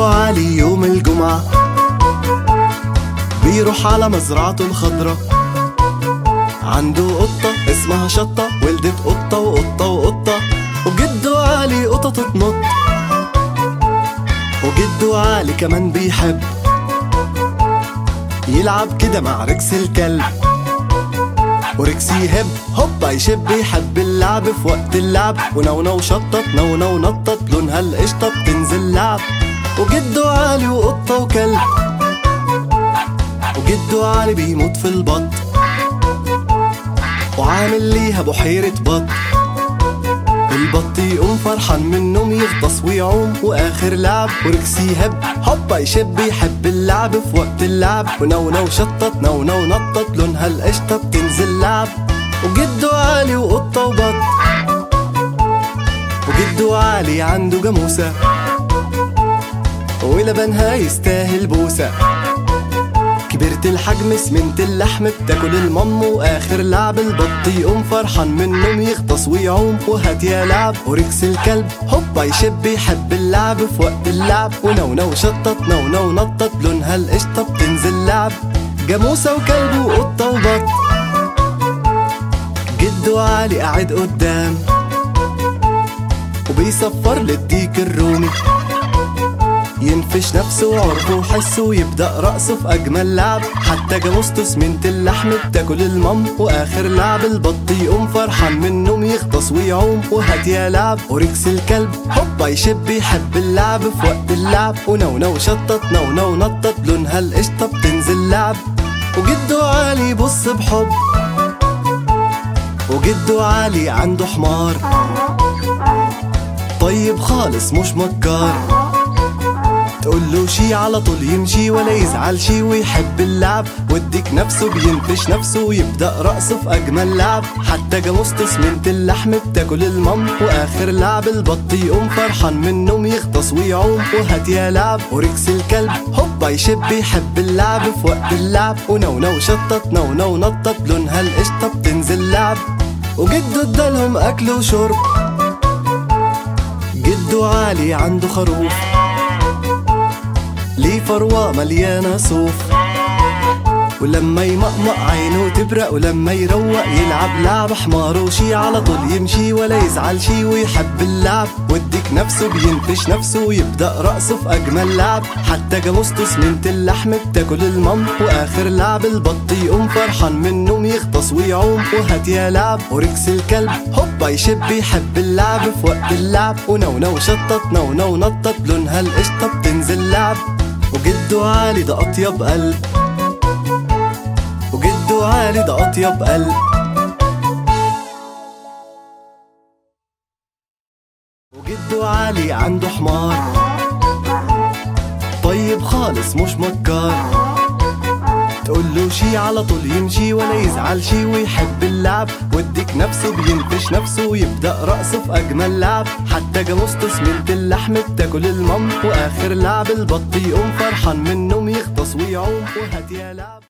علي يوم الجمعة بيروح على مزرعته الخضرة، عنده قطة اسمها شطة، ولدت قطة وقطة وقطة، وجده علي قطة تنط، وجده علي كمان بيحب يلعب كده مع ركس الكلب، وركس يهب هوبا يشب، يحب اللعب في وقت اللعب، ونونو شطط نونو نطط، لونها القشطة بتنزل لعب، وجده علي وقطة وكلب، وجده علي بيموت في البط، وعامل ليها بحيرة بط، البط يقوم فرحان من النوم يغطس ويعوم، واخر لعب وركس يهب هوبا يشب، يحب اللعب في وقت اللعب، ونونو شطط نونو نطط، لونها القشطة بتنزل لعب، وجده علي وقطة وبط، وجده علي عنده جاموسة ولبنها يستاهل بوسة، كبرت الحجم سمنت اللحم بتاكل المم، واخر لعب البط يقوم فرحان من النوم يغطس ويعوم، وهات يا لعب وركس الكلب هوبا يشب، يحب اللعب في وقت اللعب، ونونو شطط نونو نطط، لونها القشطة بتنزل لعب، جاموسة وكلب وقطة وبط، جده علي قاعد قدام وبيصفر للديك الرومي، ينفش نفسه وعرفه وحسه ويبدأ رقصه في أجمل لعب، حتى جاموسته سمنت اللحم بتاكل المم، وآخر لعب البط يقوم فرحان من النوم يغطس ويعوم، وهات يا لعب وركس الكلب هوبا يشب، يحب اللعب في وقت اللعب، ونونو شطط نونو نطط، لونها القشطة بتنزل لعب، وجده علي بص بحب، وجده علي عنده حمار طيب خالص مش مكار، تقوله شي على طول يمشي ولا يزعل شي، ويحب اللعب والديك نفسه بينفش نفسه ويبدأ رقصه في أجمل لعب، حتى جاموسته سمنت اللحم بتاكل المم، وآخر لعب البط يقوم فرحان من النوم يغطس ويعوم، وهات يا لعب وركس الكلب هوبا يشب، يحب اللعب في وقت اللعب، ونونو شطط نونو نطط، لونها القشطة بتنزل لعب، وجده ادالهم أكل وشرب، جده علي عنده خروف ليه فروة مليانة صوف، ولما يمقمق عينه تبرق، ولما يروق يلعب لعب حماره شي على طول يمشي ولا يزعل شي، ويحب اللعب والديك نفسه بينفش نفسه ويبدأ رقصه في أجمل لعب، حتى جاموسته سمنت اللحم بتاكل المم، وآخر لعب البط يقوم فرحان من النوم يغطس ويعوم، وهات يا لعب وركس الكلب هوبا يشب، يحب اللعب في وقت اللعب، ونونو شطط نونو نطط، لونها القشطة بتنزل لعب، وجده علي ده أطيب قلب، وجده علي ده أطيب قلب، وجده علي عنده حمار طيب خالص مش مكار، تقوله شي على طول يمشي ولا يزعل شي، ويحب اللعب والديك نفسه بينفش نفسه ويبدأ رقصه في أجمل لعب، حتى جاموسته سمنت اللحم بتاكل المم، وآخر لعب البط يقوم فرحان من النوم يغطس ويعوم، وهات يا لعب.